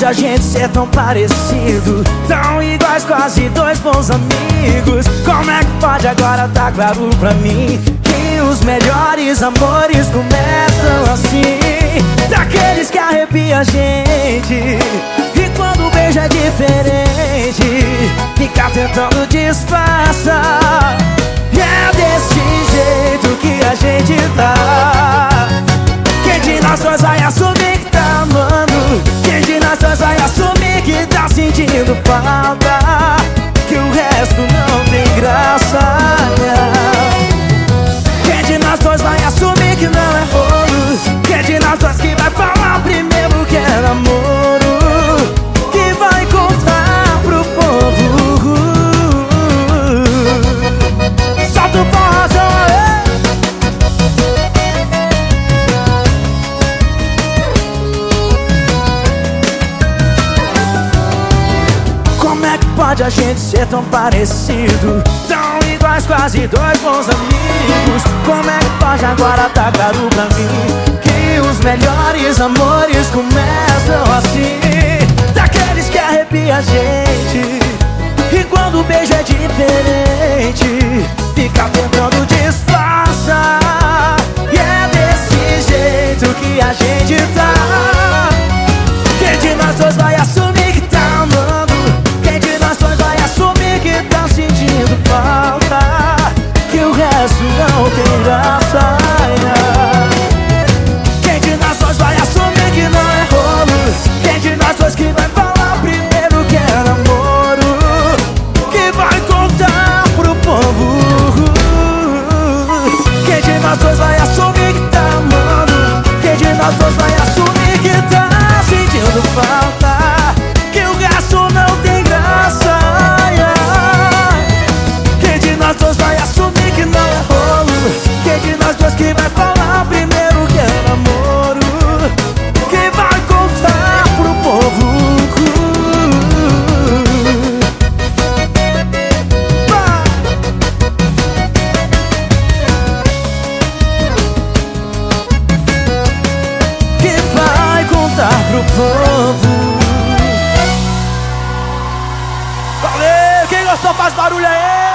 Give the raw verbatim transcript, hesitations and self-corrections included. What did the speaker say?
pode a gente ser tão parecido, tão iguais, quase dois bons amigos? Como é que pode agora tá claro pra mim que os melhores amores começam assim? Daqueles que arrepia a gente, e quando o beijo é diferente, fica tentando disfarçar. E é desse jeito que a gente tá. Quem de nós dois vai assumir que tá amando? Quem de nós dois vai assumir que tá sentindo falta? Que o resto não tem graça. Quem de nós dois vai assumir que não é rolo? Quem de nós dois que vai falar primeiro que é namoro? Que vai contar pro povo? Solta o porrozão aí! Como é que pode a gente ser tão parecido, tão iguais, quase dois bons amigos? Como é que pode agora tá claro pra mim que os melhores amores começam assim? Daqueles que arrepia a gente, e quando o beijo é diferente, fica tentando disfarçar. E é desse jeito que a gente tá. Quem de nós dois vai assumir que tá amando? Quem de nós dois vai assumir que tá sentindo falta? Que o resto não tem graça. Quem de nós dois vai assumir que não é rolo? Quem de nós dois que vai falar primeiro que é namoro? Que vai contar pro povo? Quem de nós dois vai assumir que tá amando? Quem de nós dois vai assumir que tá sentindo falta? Que o resto não tem graça. Quem de nós dois vai assumir que não é rolo? Quem de nós dois que vai falar primeiro que é namoro? Que vai contar pro povo? Que vai contar pro povo? Valeu! Quem gostou faz barulho aí!